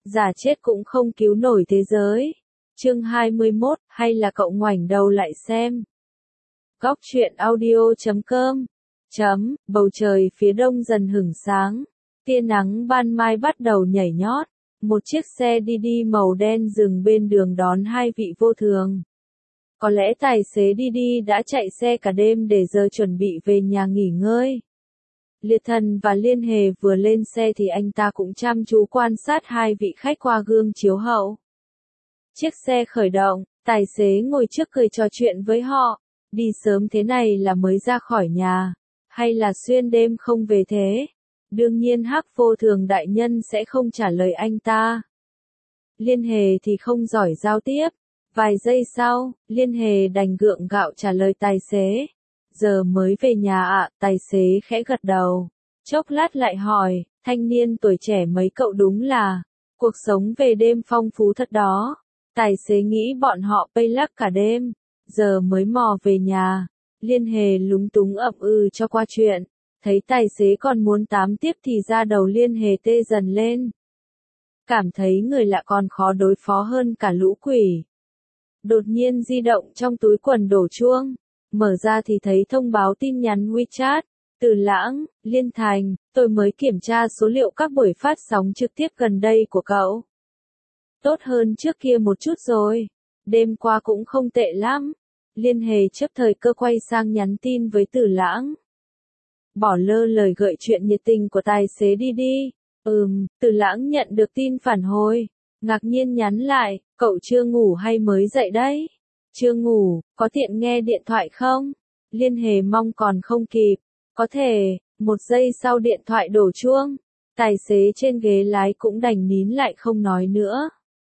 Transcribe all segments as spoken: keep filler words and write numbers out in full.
giả chết cũng không cứu nổi thế giới. Chương hai mươi mốt, hay là cậu ngoảnh đầu lại xem. Góc truyện audio chấm com chấm, bầu trời phía đông dần hửng sáng. Tia nắng ban mai bắt đầu nhảy nhót. Một chiếc xe đi đi màu đen dừng bên đường đón hai vị vô thường. Có lẽ tài xế đi đi đã chạy xe cả đêm để giờ chuẩn bị về nhà nghỉ ngơi. Liệt Thần và Liên Hề vừa lên xe thì anh ta cũng chăm chú quan sát hai vị khách qua gương chiếu hậu. Chiếc xe khởi động, tài xế ngồi trước cười trò chuyện với họ. Đi sớm thế này là mới ra khỏi nhà, hay là xuyên đêm không về thế? Đương nhiên Hắc Vô Thường đại nhân sẽ không trả lời anh ta. Liên Hề thì không giỏi giao tiếp. Vài giây sau, Liên Hề đành gượng gạo trả lời tài xế. Giờ mới về nhà ạ, à, tài xế khẽ gật đầu. Chốc lát lại hỏi, thanh niên tuổi trẻ mấy cậu đúng là, cuộc sống về đêm phong phú thật đó. Tài xế nghĩ bọn họ pay lắc cả đêm, giờ mới mò về nhà. Liên Hề lúng túng ậm ừ cho qua chuyện. Thấy tài xế còn muốn tám tiếp thì ra đầu Liên Hề tê dần lên. Cảm thấy người lạ còn khó đối phó hơn cả lũ quỷ. Đột nhiên di động trong túi quần đổ chuông. Mở ra thì thấy thông báo tin nhắn WeChat. Từ Lãng, Liên Thành, tôi mới kiểm tra số liệu các buổi phát sóng trực tiếp gần đây của cậu. Tốt hơn trước kia một chút rồi. Đêm qua cũng không tệ lắm. Liên Hề chấp thời cơ quay sang nhắn tin với Từ Lãng. Bỏ lơ lời gợi chuyện nhiệt tình của tài xế đi đi. Ừm, Từ Lãng nhận được tin phản hồi. Ngạc nhiên nhắn lại, cậu chưa ngủ hay mới dậy đấy? Chưa ngủ, có tiện nghe điện thoại không? Liên Hề mong còn không kịp. Có thể, một giây sau điện thoại đổ chuông. Tài xế trên ghế lái cũng đành nín lại không nói nữa.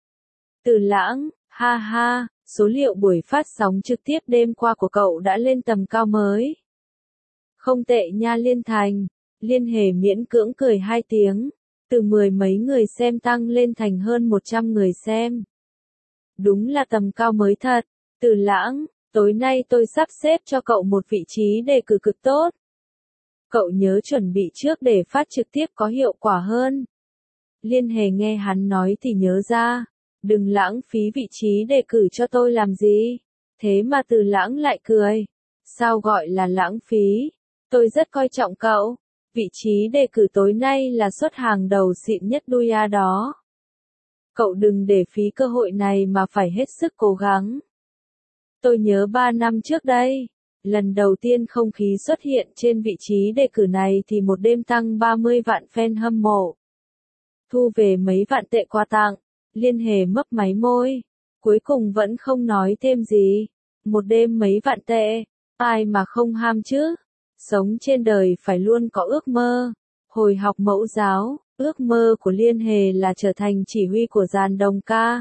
Từ Lãng, ha ha, số liệu buổi phát sóng trực tiếp đêm qua của cậu đã lên tầm cao mới. Không tệ nha Liên Thành. Liên Hề miễn cưỡng cười hai tiếng. Từ mười mấy người xem tăng lên thành hơn một trăm người xem. Đúng là tầm cao mới thật. Từ Lãng, tối nay tôi sắp xếp cho cậu một vị trí đề cử cực tốt. Cậu nhớ chuẩn bị trước để phát trực tiếp có hiệu quả hơn. Liên Hề nghe hắn nói thì nhớ ra. Đừng lãng phí vị trí đề cử cho tôi làm gì. Thế mà Từ Lãng lại cười. Sao gọi là lãng phí? Tôi rất coi trọng cậu. Vị trí đề cử tối nay là suất hàng đầu xịn nhất đuôi a đó. Cậu đừng để phí cơ hội này mà phải hết sức cố gắng. Tôi nhớ ba năm trước đây, lần đầu tiên không khí xuất hiện trên vị trí đề cử này thì một đêm tăng ba mươi vạn fan hâm mộ. Thu về mấy vạn tệ quà tặng, Liên Hề mấp máy môi. Cuối cùng vẫn không nói thêm gì. Một đêm mấy vạn tệ, ai mà không ham chứ? Sống trên đời phải luôn có ước mơ. Hồi học mẫu giáo, ước mơ của Liên Hề là trở thành chỉ huy của dàn đồng ca.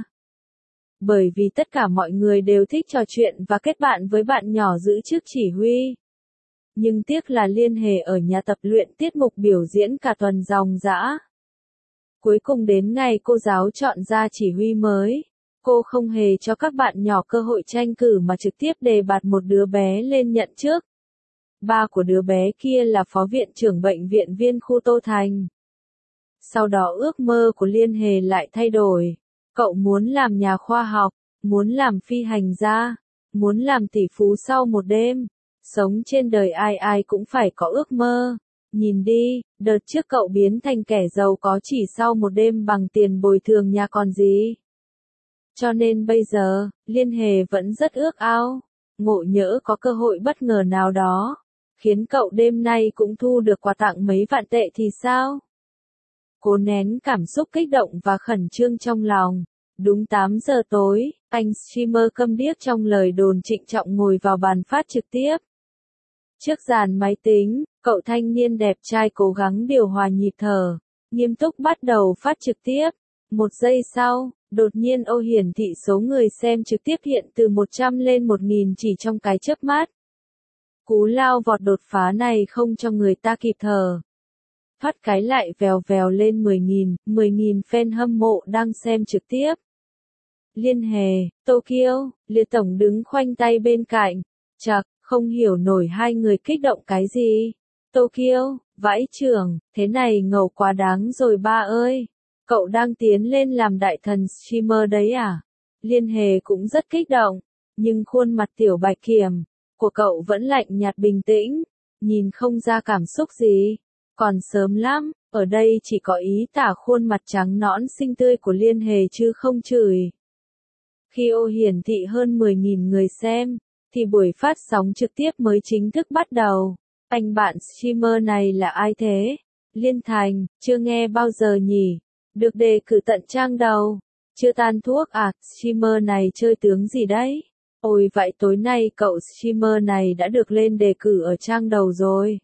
Bởi vì tất cả mọi người đều thích trò chuyện và kết bạn với bạn nhỏ giữ chức chỉ huy. Nhưng tiếc là Liên Hề ở nhà tập luyện tiết mục biểu diễn cả tuần ròng rã. Cuối cùng đến ngày cô giáo chọn ra chỉ huy mới, cô không hề cho các bạn nhỏ cơ hội tranh cử mà trực tiếp đề bạt một đứa bé lên nhận chức. Ba của đứa bé kia là phó viện trưởng bệnh viện viên khu Tô Thành. Sau đó ước mơ của Liên Hề lại thay đổi. Cậu muốn làm nhà khoa học, muốn làm phi hành gia, muốn làm tỷ phú sau một đêm. Sống trên đời ai ai cũng phải có ước mơ. Nhìn đi, đợt trước cậu biến thành kẻ giàu có chỉ sau một đêm bằng tiền bồi thường nhà còn gì. Cho nên bây giờ, Liên Hề vẫn rất ước ao. Ngộ nhỡ có cơ hội bất ngờ nào đó, khiến cậu đêm nay cũng thu được quà tặng mấy vạn tệ thì sao? Cố nén cảm xúc kích động và khẩn trương trong lòng. Đúng tám giờ tối, anh streamer câm điếc trong lời đồn trịnh trọng ngồi vào bàn phát trực tiếp. Trước dàn máy tính, cậu thanh niên đẹp trai cố gắng điều hòa nhịp thở, nghiêm túc bắt đầu phát trực tiếp. Một giây sau, đột nhiên ô hiển thị số người xem trực tiếp hiện từ một trăm lên một nghìn chỉ trong cái chớp mắt. Cú lao vọt đột phá này không cho người ta kịp thở. Thoát cái lại vèo vèo lên mười nghìn, mười nghìn fan hâm mộ đang xem trực tiếp. Liên Hề, Tokyo, Liệt Tổng đứng khoanh tay bên cạnh. Chậc, không hiểu nổi hai người kích động cái gì. Tokyo, vãi chưởng, thế này ngầu quá đáng rồi ba ơi. Cậu đang tiến lên làm đại thần streamer đấy à? Liên Hề cũng rất kích động, nhưng khuôn mặt tiểu bạch kiểm của cậu vẫn lạnh nhạt bình tĩnh, nhìn không ra cảm xúc gì. Còn sớm lắm, ở đây chỉ có ý tả khuôn mặt trắng nõn xinh tươi của Liên Hề chứ không chửi. Khi ô hiển thị hơn mười nghìn người xem, thì buổi phát sóng trực tiếp mới chính thức bắt đầu. Anh bạn streamer này là ai thế? Liên Thành, chưa nghe bao giờ nhỉ? Được đề cử tận trang đầu. Chưa tan thuốc à, streamer này chơi tướng gì đấy? Ôi vậy tối nay cậu streamer này đã được lên đề cử ở trang đầu rồi.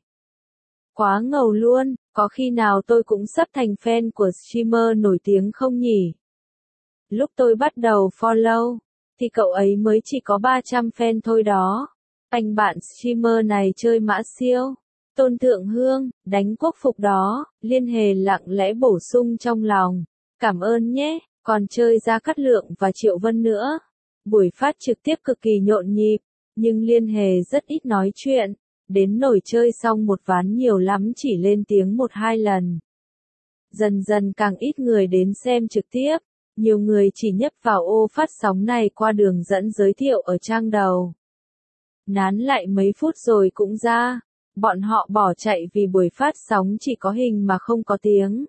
Quá ngầu luôn, có khi nào tôi cũng sắp thành fan của streamer nổi tiếng không nhỉ? Lúc tôi bắt đầu follow, thì cậu ấy mới chỉ có ba trăm fan thôi đó. Anh bạn streamer này chơi mã siêu. Tôn Thượng Hương, đánh quốc phục đó, Liên Hề lặng lẽ bổ sung trong lòng. Cảm ơn nhé, còn chơi Gia Cát Lượng và Triệu Vân nữa. Buổi phát trực tiếp cực kỳ nhộn nhịp, nhưng Liên Hề rất ít nói chuyện. Đến nổi chơi xong một ván nhiều lắm chỉ lên tiếng một hai lần. Dần dần càng ít người đến xem trực tiếp. Nhiều người chỉ nhấp vào ô phát sóng này qua đường dẫn giới thiệu ở trang đầu. Nán lại mấy phút rồi cũng ra. Bọn họ bỏ chạy vì buổi phát sóng chỉ có hình mà không có tiếng.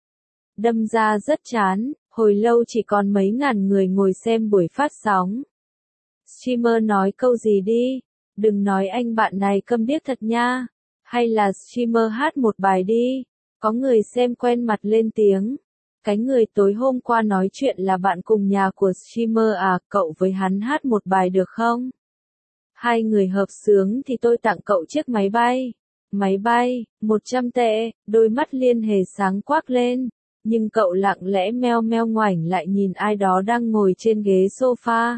Đâm ra rất chán, hồi lâu chỉ còn mấy ngàn người ngồi xem buổi phát sóng. Streamer nói câu gì đi, đừng nói anh bạn này câm điếc thật nha. Hay là streamer hát một bài đi, có người xem quen mặt lên tiếng. Cái người tối hôm qua nói chuyện là bạn cùng nhà của streamer à, cậu với hắn hát một bài được không? Hai người hợp xướng thì tôi tặng cậu chiếc máy bay. Máy bay, một trăm tệ, đôi mắt Liên Hề sáng quắc lên. Nhưng cậu lặng lẽ meo meo ngoảnh lại nhìn ai đó đang ngồi trên ghế sofa.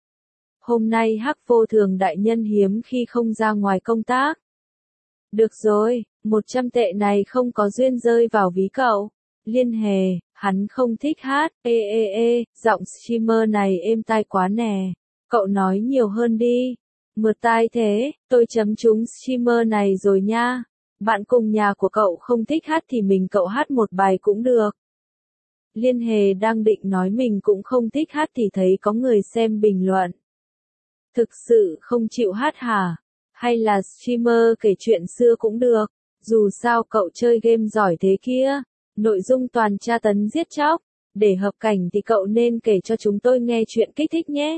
Hôm nay Hắc Vô Thường đại nhân hiếm khi không ra ngoài công tác. Được rồi, một trăm tệ này không có duyên rơi vào ví cậu. Liên Hề, hắn không thích hát, ê ê ê, giọng streamer này êm tai quá nè. Cậu nói nhiều hơn đi. Mượt tai thế, tôi chấm trúng streamer này rồi nha. Bạn cùng nhà của cậu không thích hát thì mình cậu hát một bài cũng được. Liên Hề đang định nói mình cũng không thích hát thì thấy có người xem bình luận. Thực sự không chịu hát hả? Hay là streamer kể chuyện xưa cũng được, dù sao cậu chơi game giỏi thế kia. Nội dung toàn tra tấn giết chóc, để hợp cảnh thì cậu nên kể cho chúng tôi nghe chuyện kích thích nhé.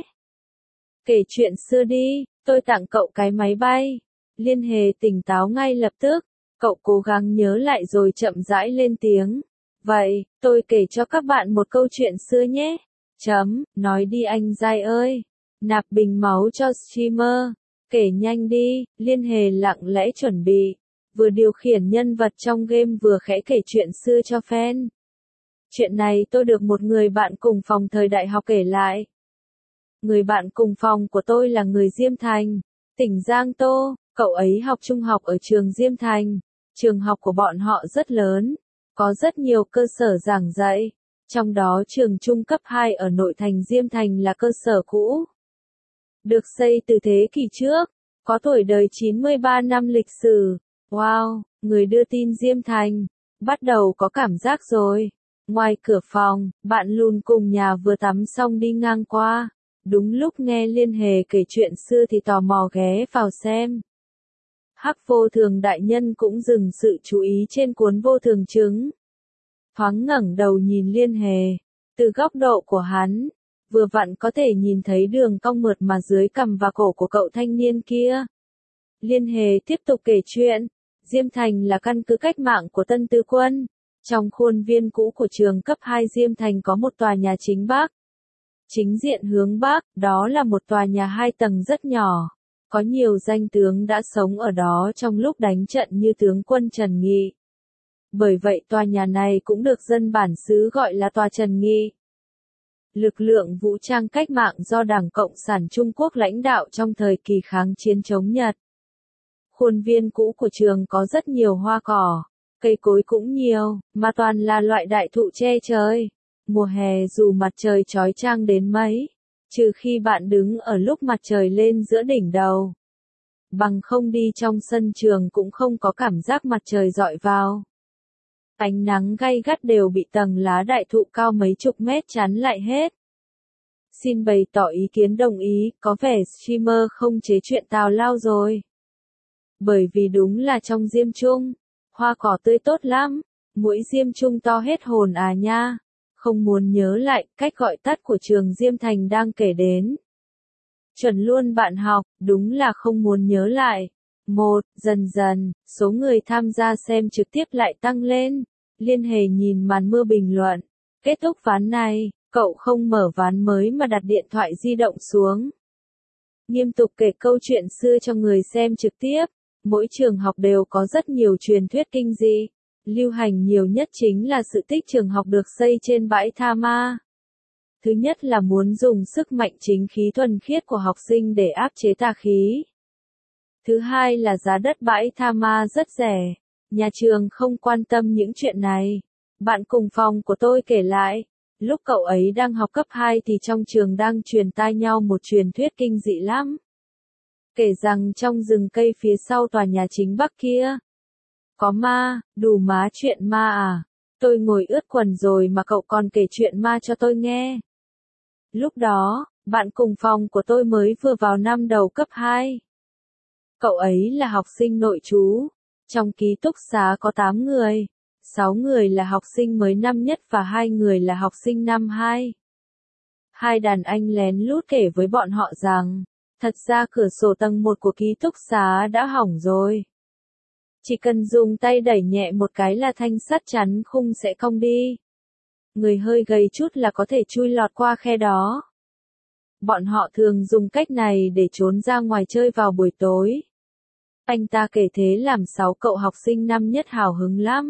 Kể chuyện xưa đi, tôi tặng cậu cái máy bay. Liên Hề tỉnh táo ngay lập tức, cậu cố gắng nhớ lại rồi chậm rãi lên tiếng. Vậy, tôi kể cho các bạn một câu chuyện xưa nhé. Chấm, nói đi anh giai ơi. Nạp bình máu cho streamer. Kể nhanh đi, Liên Hề lặng lẽ chuẩn bị. Vừa điều khiển nhân vật trong game vừa khẽ kể chuyện xưa cho fan. Chuyện này tôi được một người bạn cùng phòng thời đại học kể lại. Người bạn cùng phòng của tôi là người Diêm Thành, tỉnh Giang Tô. Cậu ấy học trung học ở trường Diêm Thành. Trường học của bọn họ rất lớn, có rất nhiều cơ sở giảng dạy. Trong đó trường trung cấp hai ở nội thành Diêm Thành là cơ sở cũ. Được xây từ thế kỷ trước, có tuổi đời chín mươi ba năm lịch sử. Wow, người đưa tin Diêm Thành, bắt đầu có cảm giác rồi. Ngoài cửa phòng, bạn lùn cùng nhà vừa tắm xong đi ngang qua. Đúng lúc nghe Liên Hề kể chuyện xưa thì tò mò ghé vào xem. Hắc Vô Thường đại nhân cũng dừng sự chú ý trên cuốn Vô Thường chứng. Thoáng ngẩng đầu nhìn Liên Hề, từ góc độ của hắn, vừa vặn có thể nhìn thấy đường cong mượt mà dưới cằm và cổ của cậu thanh niên kia. Liên Hề tiếp tục kể chuyện. Diêm Thành là căn cứ cách mạng của Tân Tư Quân. Trong khuôn viên cũ của trường cấp hai Diêm Thành có một tòa nhà chính bắc. Chính diện hướng bắc, đó là một tòa nhà hai tầng rất nhỏ. Có nhiều danh tướng đã sống ở đó trong lúc đánh trận như tướng quân Trần Nghị. Bởi vậy tòa nhà này cũng được dân bản xứ gọi là tòa Trần Nghị. Lực lượng vũ trang cách mạng do Đảng Cộng sản Trung Quốc lãnh đạo trong thời kỳ kháng chiến chống Nhật. Khuôn viên cũ của trường có rất nhiều hoa cỏ, cây cối cũng nhiều, mà toàn là loại đại thụ che trời. Mùa hè dù mặt trời chói chang đến mấy, trừ khi bạn đứng ở lúc mặt trời lên giữa đỉnh đầu. Bằng không đi trong sân trường cũng không có cảm giác mặt trời rọi vào. Ánh nắng gay gắt đều bị tầng lá đại thụ cao mấy chục mét chắn lại hết. Xin bày tỏ ý kiến đồng ý, có vẻ streamer không chế chuyện tào lao rồi. Bởi vì đúng là trong Diêm Trung, hoa cỏ tươi tốt lắm, mũi Diêm Trung to hết hồn à nha. Không muốn nhớ lại, cách gọi tắt của trường Diêm Thành đang kể đến. Chuẩn luôn bạn học, đúng là không muốn nhớ lại. Một, dần dần, số người tham gia xem trực tiếp lại tăng lên. Liên Hề nhìn màn mưa bình luận. Kết thúc ván này, cậu không mở ván mới mà đặt điện thoại di động xuống. Nghiêm túc kể câu chuyện xưa cho người xem trực tiếp. Mỗi trường học đều có rất nhiều truyền thuyết kinh dị. Lưu hành nhiều nhất chính là sự tích trường học được xây trên bãi tha ma. Thứ nhất là muốn dùng sức mạnh chính khí thuần khiết của học sinh để áp chế tà khí. Thứ hai là giá đất bãi tha ma rất rẻ. Nhà trường không quan tâm những chuyện này. Bạn cùng phòng của tôi kể lại, lúc cậu ấy đang học cấp hai thì trong trường đang truyền tai nhau một truyền thuyết kinh dị lắm. Kể rằng trong rừng cây phía sau tòa nhà chính Bắc kia, có ma, đủ má chuyện ma à. Tôi ngồi ướt quần rồi mà cậu còn kể chuyện ma cho tôi nghe. Lúc đó, bạn cùng phòng của tôi mới vừa vào năm đầu cấp hai. Cậu ấy là học sinh nội trú. Trong ký túc xá có tám người. sáu người là học sinh mới năm nhất và hai người là học sinh năm hai. Hai đàn anh lén lút kể với bọn họ rằng, thật ra cửa sổ tầng một của ký túc xá đã hỏng rồi. Chỉ cần dùng tay đẩy nhẹ một cái là thanh sắt chắn khung sẽ cong đi. Người hơi gầy chút là có thể chui lọt qua khe đó. Bọn họ thường dùng cách này để trốn ra ngoài chơi vào buổi tối. Anh ta kể thế làm sáu cậu học sinh năm nhất hào hứng lắm.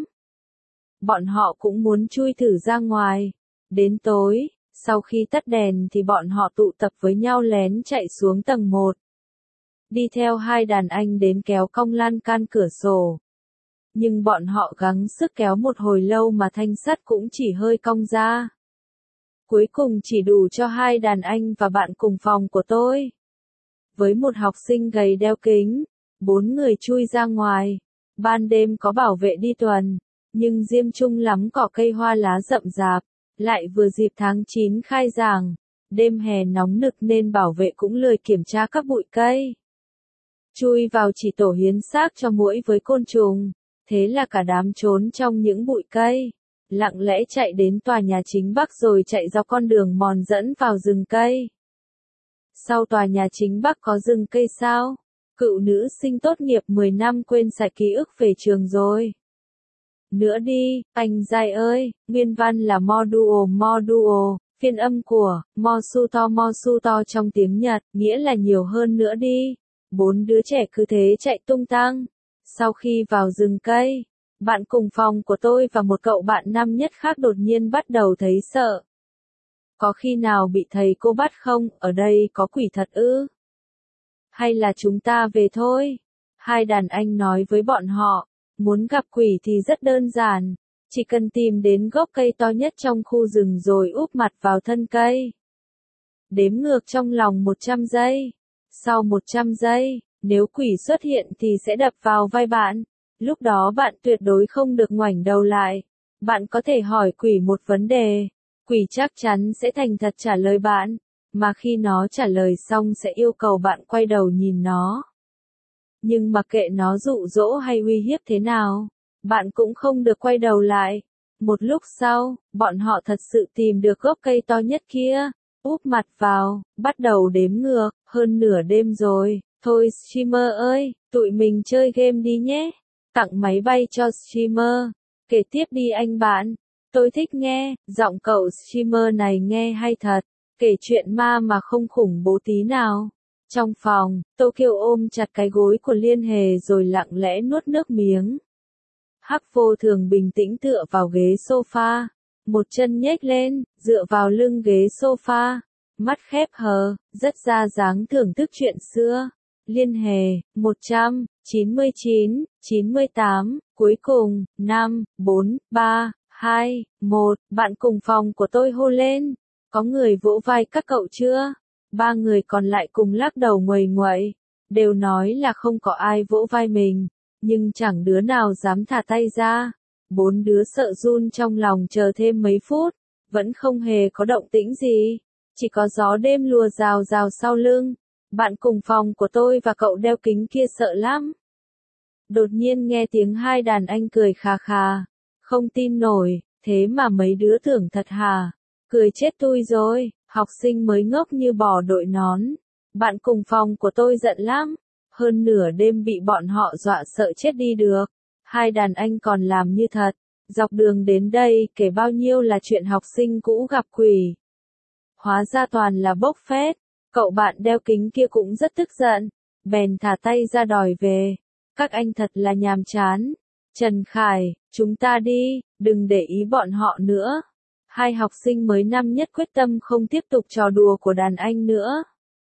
Bọn họ cũng muốn chui thử ra ngoài. Đến tối, sau khi tắt đèn thì bọn họ tụ tập với nhau lén chạy xuống tầng một. Đi theo hai đàn anh đến kéo cong lan can cửa sổ. Nhưng bọn họ gắng sức kéo một hồi lâu mà thanh sắt cũng chỉ hơi cong ra. Cuối cùng chỉ đủ cho hai đàn anh và bạn cùng phòng của tôi. Với một học sinh gầy đeo kính, bốn người chui ra ngoài. Ban đêm có bảo vệ đi tuần, nhưng Diêm Trung lắm cỏ cây hoa lá rậm rạp, lại vừa dịp tháng chín khai giảng. Đêm hè nóng nực nên bảo vệ cũng lười kiểm tra các bụi cây. Chui vào chỉ tổ hiến xác cho muỗi với côn trùng. Thế là cả đám trốn trong những bụi cây, lặng lẽ chạy đến tòa nhà chính Bắc rồi chạy dọc con đường mòn dẫn vào rừng cây. Sau tòa nhà chính Bắc có rừng cây sao? Cựu nữ sinh tốt nghiệp mười năm quên sạch ký ức về trường rồi. Nữa đi, anh Giai ơi, nguyên văn là moduo moduo, phiên âm của mosuto mosuto trong tiếng Nhật, nghĩa là nhiều hơn nữa đi. Bốn đứa trẻ cứ thế chạy tung tăng. Sau khi vào rừng cây, bạn cùng phòng của tôi và một cậu bạn năm nhất khác đột nhiên bắt đầu thấy sợ. Có khi nào bị thầy cô bắt không, ở đây có quỷ thật ư? Hay là chúng ta về thôi? Hai đàn anh nói với bọn họ, muốn gặp quỷ thì rất đơn giản, chỉ cần tìm đến gốc cây to nhất trong khu rừng rồi úp mặt vào thân cây. Đếm ngược trong lòng một trăm giây. Sau một trăm giây, nếu quỷ xuất hiện thì sẽ đập vào vai bạn. Lúc đó bạn tuyệt đối không được ngoảnh đầu lại. Bạn có thể hỏi quỷ một vấn đề. Quỷ chắc chắn sẽ thành thật trả lời bạn. Mà khi nó trả lời xong sẽ yêu cầu bạn quay đầu nhìn nó. Nhưng mặc kệ nó dụ dỗ hay uy hiếp thế nào, bạn cũng không được quay đầu lại. Một lúc sau, bọn họ thật sự tìm được gốc cây to nhất kia. Úp mặt vào, bắt đầu đếm ngược, hơn nửa đêm rồi. Thôi streamer ơi, tụi mình chơi game đi nhé. Tặng máy bay cho streamer. Kể tiếp đi anh bạn. Tôi thích nghe, giọng cậu streamer này nghe hay thật. Kể chuyện ma mà không khủng bố tí nào. Trong phòng, Tokyo ôm chặt cái gối của Liên Hề rồi lặng lẽ nuốt nước miếng. Hắc Vô Thường bình tĩnh tựa vào ghế sofa. Một chân nhếch lên, dựa vào lưng ghế sofa. Mắt khép hờ, rất ra dáng thưởng thức chuyện xưa. Liên Hề, một trăm chín mươi chín, chín mươi tám, cuối cùng, năm, bốn, ba, hai, một, bạn cùng phòng của tôi hô lên. Có người vỗ vai các cậu chưa? Ba người còn lại cùng lắc đầu nguầy nguậy. Đều nói là không có ai vỗ vai mình, nhưng chẳng đứa nào dám thả tay ra. Bốn đứa sợ run trong lòng chờ thêm mấy phút, vẫn không hề có động tĩnh gì, chỉ có gió đêm lùa rào rào sau lưng. Bạn cùng phòng của tôi và cậu đeo kính kia sợ lắm. Đột nhiên nghe tiếng hai đàn anh cười khà khà, không tin nổi, thế mà mấy đứa tưởng thật hả? Cười chết tôi rồi, học sinh mới ngốc như bò đội nón. Bạn cùng phòng của tôi giận lắm, hơn nửa đêm bị bọn họ dọa sợ chết đi được. Hai đàn anh còn làm như thật, dọc đường đến đây kể bao nhiêu là chuyện học sinh cũ gặp quỷ. Hóa ra toàn là bốc phét, cậu bạn đeo kính kia cũng rất tức giận, bèn thả tay ra đòi về. Các anh thật là nhàm chán. Trần Khải, chúng ta đi, đừng để ý bọn họ nữa. Hai học sinh mới năm nhất quyết tâm không tiếp tục trò đùa của đàn anh nữa.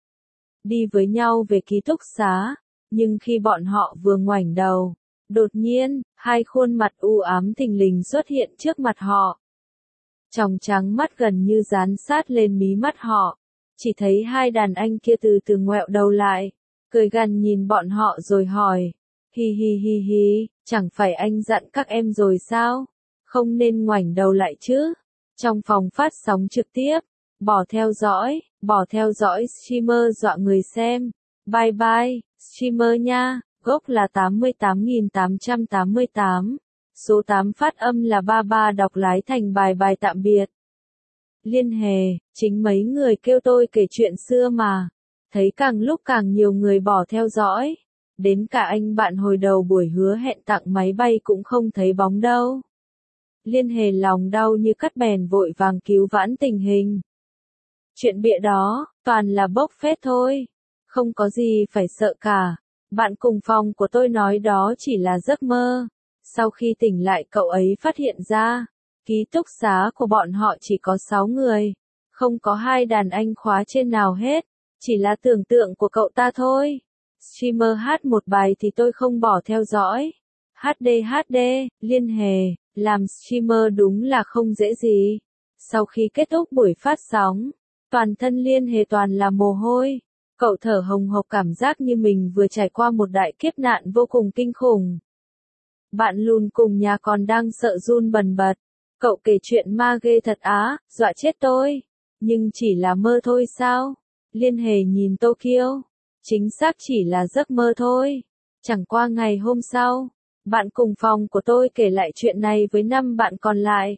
Đi với nhau về ký túc xá, nhưng khi bọn họ vừa ngoảnh đầu, đột nhiên, hai khuôn mặt u ám thình lình xuất hiện trước mặt họ. Tròng trắng mắt gần như dán sát lên mí mắt họ, chỉ thấy hai đàn anh kia từ từ ngoẹo đầu lại, cười gằn nhìn bọn họ rồi hỏi, hi hi hi hi, chẳng phải anh dặn các em rồi sao, không nên ngoảnh đầu lại chứ. Trong phòng phát sóng trực tiếp, bỏ theo dõi, bỏ theo dõi streamer dọa người xem, bye bye, streamer nha. Gốc là tám mươi tám nghìn tám trăm tám mươi tám, số tám phát âm là ba ba đọc lái thành bài bài tạm biệt. Liên Hề, chính mấy người kêu tôi kể chuyện xưa mà, thấy càng lúc càng nhiều người bỏ theo dõi, đến cả anh bạn hồi đầu buổi hứa hẹn tặng máy bay cũng không thấy bóng đâu. Liên Hề lòng đau như cắt bèn vội vàng cứu vãn tình hình. Chuyện bịa đó, toàn là bốc phét thôi, không có gì phải sợ cả. Bạn cùng phòng của tôi nói đó chỉ là giấc mơ. Sau khi tỉnh lại cậu ấy phát hiện ra, ký túc xá của bọn họ chỉ có sáu người, không có hai đàn anh khóa trên nào hết, chỉ là tưởng tượng của cậu ta thôi. Streamer hát một bài thì tôi không bỏ theo dõi. hát đê hát đê, Liên Hề, làm streamer đúng là không dễ gì. Sau khi kết thúc buổi phát sóng, toàn thân Liên Hề toàn là mồ hôi. Cậu thở hồng hộc cảm giác như mình vừa trải qua một đại kiếp nạn vô cùng kinh khủng. Bạn lùn cùng nhà còn đang sợ run bần bật. Cậu kể chuyện ma ghê thật á, dọa chết tôi. Nhưng chỉ là mơ thôi sao? Liên Hề nhìn Tokyo. Chính xác chỉ là giấc mơ thôi. Chẳng qua ngày hôm sau, bạn cùng phòng của tôi kể lại chuyện này với năm bạn còn lại.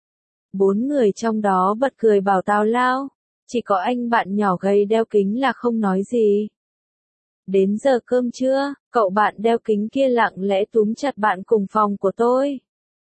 Bốn người trong đó bật cười bảo tào lao. Chỉ có anh bạn nhỏ gầy đeo kính là không nói gì. Đến giờ cơm trưa, cậu bạn đeo kính kia lặng lẽ túm chặt bạn cùng phòng của tôi.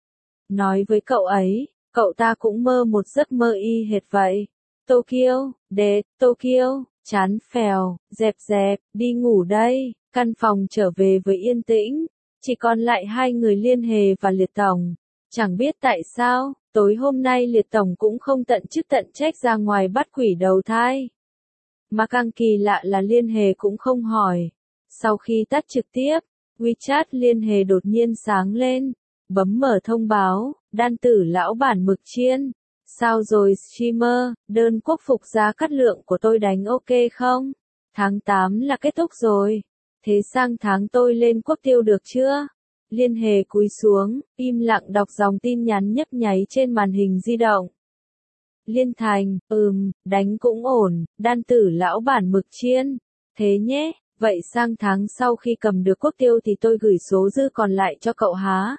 Nói với cậu ấy, cậu ta cũng mơ một giấc mơ y hệt vậy. Tokyo, đế, Tokyo, chán phèo, dẹp dẹp, đi ngủ đây. Căn phòng trở về với yên tĩnh, chỉ còn lại hai người Liên Hề và Liệt Tổng. Chẳng biết tại sao, tối hôm nay Liệt Tổng cũng không tận chức tận trách ra ngoài bắt quỷ đầu thai. Mà càng kỳ lạ là Liên Hề cũng không hỏi. Sau khi tắt trực tiếp, WeChat Liên Hề đột nhiên sáng lên, bấm mở thông báo, đan tử lão bản mực chiên. Sao rồi streamer, đơn quốc phục giá cắt lượng của tôi đánh ok không? Tháng tám là kết thúc rồi. Thế sang tháng tôi lên quốc tiêu được chưa? Liên Hề cúi xuống, im lặng đọc dòng tin nhắn nhấp nháy trên màn hình di động. Liên Thành, ừm, đánh cũng ổn, đan tử lão bản mực chiên. Thế nhé, vậy sang tháng sau khi cầm được quốc tiêu thì tôi gửi số dư còn lại cho cậu há.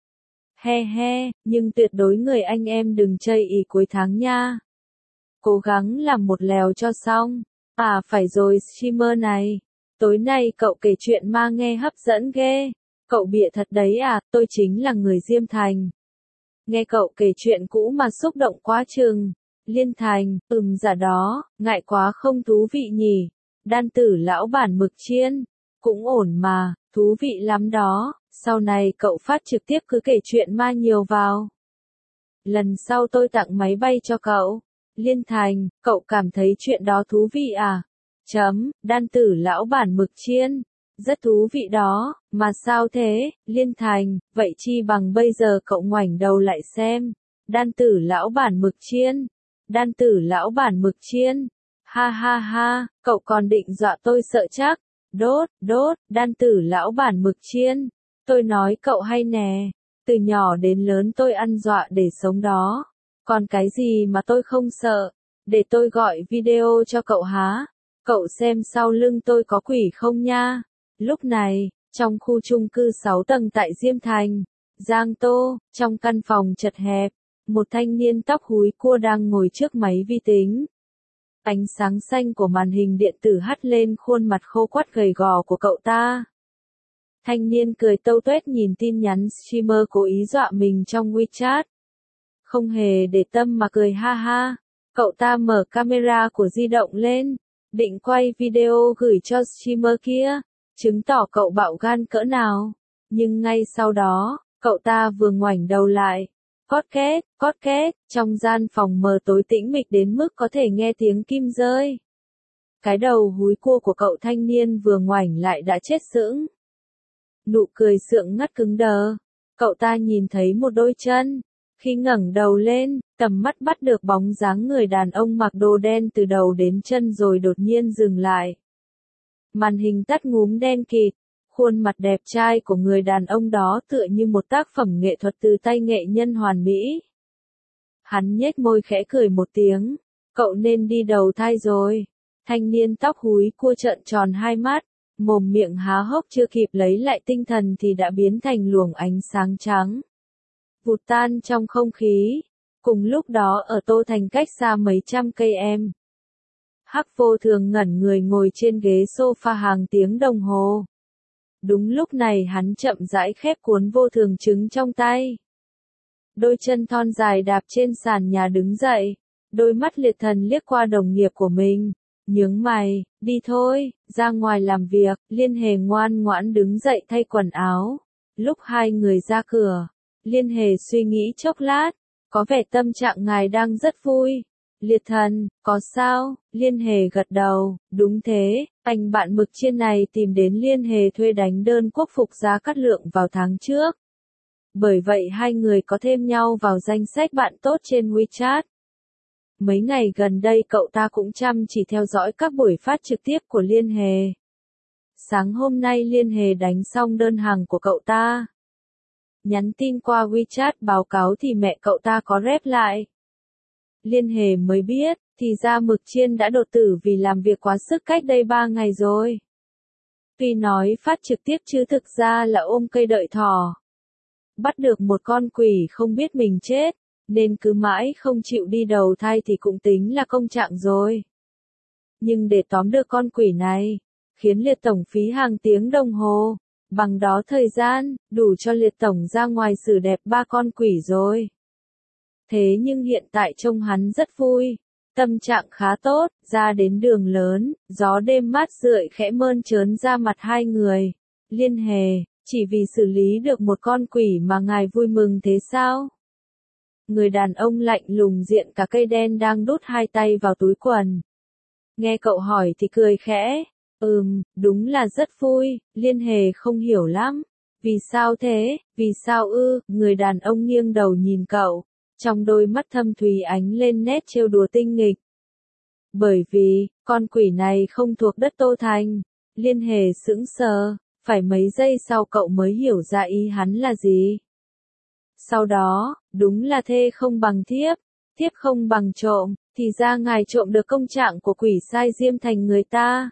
He he, nhưng tuyệt đối người anh em đừng chây ì cuối tháng nha. Cố gắng làm một lèo cho xong. À phải rồi streamer này, tối nay cậu kể chuyện ma nghe hấp dẫn ghê. Cậu bịa thật đấy à, tôi chính là người Diêm Thành. Nghe cậu kể chuyện cũ mà xúc động quá chừng. Liên Thành, ừm giả đó, ngại quá không thú vị nhỉ. Đan tử lão bản mực chiên, cũng ổn mà, thú vị lắm đó. Sau này cậu phát trực tiếp cứ kể chuyện ma nhiều vào. Lần sau tôi tặng máy bay cho cậu. Liên Thành, cậu cảm thấy chuyện đó thú vị à? Chấm, đan tử lão bản mực chiên. Rất thú vị đó, mà sao thế, Liên Thành, vậy chi bằng bây giờ cậu ngoảnh đầu lại xem. Đan tử lão bản mực chiên. Đan tử lão bản mực chiên. Ha ha ha, cậu còn định dọa tôi sợ chắc. Đốt, đốt, đan tử lão bản mực chiên. Tôi nói cậu hay nè. Từ nhỏ đến lớn tôi ăn dọa để sống đó. Còn cái gì mà tôi không sợ? Để tôi gọi video cho cậu há. Cậu xem sau lưng tôi có quỷ không nha. Lúc này, trong khu chung cư sáu tầng tại Diêm Thành, Giang Tô, trong căn phòng chật hẹp, một thanh niên tóc húi cua đang ngồi trước máy vi tính. Ánh sáng xanh của màn hình điện tử hắt lên khuôn mặt khô quắt gầy gò của cậu ta. Thanh niên cười tâu tuét nhìn tin nhắn streamer cố ý dọa mình trong WeChat. Không hề để tâm mà cười ha ha. Cậu ta mở camera của di động lên, định quay video gửi cho streamer kia, chứng tỏ cậu bạo gan cỡ nào. Nhưng ngay sau đó, cậu ta vừa ngoảnh đầu lại. Cót két, cót két, trong gian phòng mờ tối tĩnh mịch đến mức có thể nghe tiếng kim rơi. Cái đầu húi cua của cậu thanh niên vừa ngoảnh lại đã chết sững. Nụ cười sượng ngắt cứng đờ. Cậu ta nhìn thấy một đôi chân. Khi ngẩng đầu lên, tầm mắt bắt được bóng dáng người đàn ông mặc đồ đen từ đầu đến chân rồi đột nhiên dừng lại. Màn hình tắt ngúm đen kịt. Khuôn mặt đẹp trai của người đàn ông đó tựa như một tác phẩm nghệ thuật từ tay nghệ nhân hoàn mỹ. Hắn nhếch môi khẽ cười một tiếng. Cậu nên đi đầu thai rồi. Thanh niên tóc húi cua trợn tròn hai mắt. Mồm miệng há hốc chưa kịp lấy lại tinh thần thì đã biến thành luồng ánh sáng trắng. Vụt tan trong không khí. Cùng lúc đó ở Tô Thành cách xa mấy trăm cây em. Hắc Vô Thường ngẩn người ngồi trên ghế sofa hàng tiếng đồng hồ. Đúng lúc này hắn chậm rãi khép cuốn vô thường trứng trong tay. Đôi chân thon dài đạp trên sàn nhà đứng dậy. Đôi mắt liệt thần liếc qua đồng nghiệp của mình. Nhướng mày, đi thôi, ra ngoài làm việc. Liên Hề ngoan ngoãn đứng dậy thay quần áo. Lúc hai người ra cửa, Liên Hề suy nghĩ chốc lát. Có vẻ tâm trạng ngài đang rất vui. Liệt thần, có sao? Liên Hề gật đầu, đúng thế, anh bạn mực chiên này tìm đến Liên Hề thuê đánh đơn quốc phục Giá Cát Lượng vào tháng trước. Bởi vậy hai người có thêm nhau vào danh sách bạn tốt trên WeChat. Mấy ngày gần đây cậu ta cũng chăm chỉ theo dõi các buổi phát trực tiếp của Liên Hề. Sáng hôm nay Liên Hề đánh xong đơn hàng của cậu ta. Nhắn tin qua WeChat báo cáo thì mẹ cậu ta có rep lại. Liên Hề mới biết, thì ra Mực Chiên đã đột tử vì làm việc quá sức cách đây ba ngày rồi. Tuy nói phát trực tiếp chứ thực ra là ôm cây đợi thỏ. Bắt được một con quỷ không biết mình chết, nên cứ mãi không chịu đi đầu thai thì cũng tính là công trạng rồi. Nhưng để tóm được con quỷ này, khiến Liệt Tổng phí hàng tiếng đồng hồ, bằng đó thời gian, đủ cho Liệt Tổng ra ngoài xử đẹp ba con quỷ rồi. Thế nhưng hiện tại trông hắn rất vui, tâm trạng khá tốt, ra đến đường lớn, gió đêm mát rượi khẽ mơn trớn ra mặt hai người. Liên Hề, chỉ vì xử lý được một con quỷ mà ngài vui mừng thế sao? Người đàn ông lạnh lùng diện cả cây đen đang đút hai tay vào túi quần. Nghe cậu hỏi thì cười khẽ, ừm, đúng là rất vui. Liên Hề không hiểu lắm. Vì sao thế, vì sao ư? Người đàn ông nghiêng đầu nhìn cậu. Trong đôi mắt thâm thúy ánh lên nét trêu đùa tinh nghịch. Bởi vì, con quỷ này không thuộc đất Tô Thành. Liên Hề sững sờ, phải mấy giây sau cậu mới hiểu ra ý hắn là gì. Sau đó, đúng là thê không bằng thiếp, thiếp không bằng trộm, thì ra ngài trộm được công trạng của quỷ sai Diêm Thành người ta.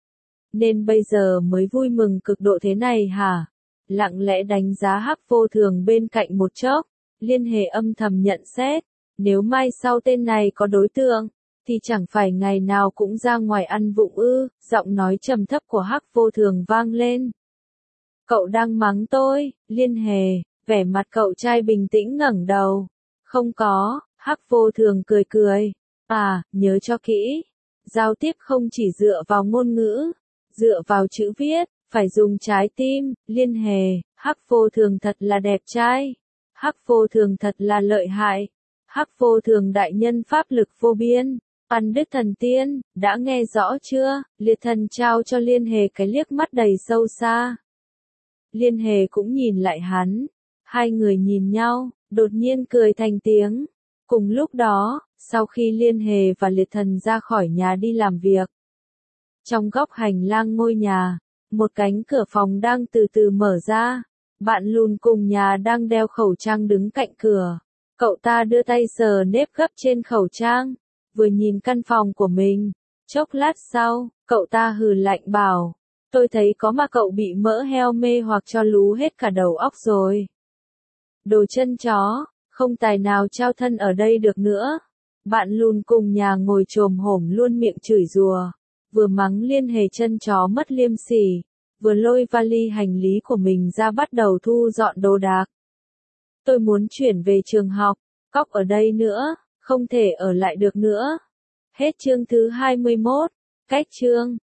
Nên bây giờ mới vui mừng cực độ thế này hả? Lặng lẽ đánh giá Hắc Vô Thường bên cạnh một chốc. Liên Hề âm thầm nhận xét, nếu mai sau tên này có đối tượng, thì chẳng phải ngày nào cũng ra ngoài ăn vụng ư? Giọng nói trầm thấp của Hắc Vô Thường vang lên. Cậu đang mắng tôi? Liên Hề, vẻ mặt cậu trai bình tĩnh ngẩng đầu. Không có, Hắc Vô Thường cười cười. À, nhớ cho kỹ. Giao tiếp không chỉ dựa vào ngôn ngữ, dựa vào chữ viết, phải dùng trái tim. Liên Hề, Hắc Vô Thường thật là đẹp trai. Hắc Vô Thường thật là lợi hại. Hắc Vô Thường đại nhân pháp lực vô biên. Ăn đứt thần tiên, đã nghe rõ chưa? Liệt thần trao cho Liên Hề cái liếc mắt đầy sâu xa. Liên Hề cũng nhìn lại hắn. Hai người nhìn nhau, đột nhiên cười thành tiếng. Cùng lúc đó, sau khi Liên Hề và Liệt thần ra khỏi nhà đi làm việc. Trong góc hành lang ngôi nhà, một cánh cửa phòng đang từ từ mở ra. Bạn lùn cùng nhà đang đeo khẩu trang đứng cạnh cửa. Cậu ta đưa tay sờ nếp gấp trên khẩu trang, vừa nhìn căn phòng của mình. Chốc lát sau, cậu ta hừ lạnh bảo, tôi thấy có mà cậu bị mỡ heo mê hoặc cho lú hết cả đầu óc rồi. Đồ chân chó, không tài nào trao thân ở đây được nữa. Bạn lùn cùng nhà ngồi chồm hổm luôn miệng chửi rủa, vừa mắng liên hề chân chó mất liêm sỉ, vừa lôi vali hành lý của mình ra bắt đầu thu dọn đồ đạc. Tôi muốn chuyển về trường học, Cóc ở đây nữa, không thể ở lại được nữa. Hết chương thứ hai mươi mốt, cách chương.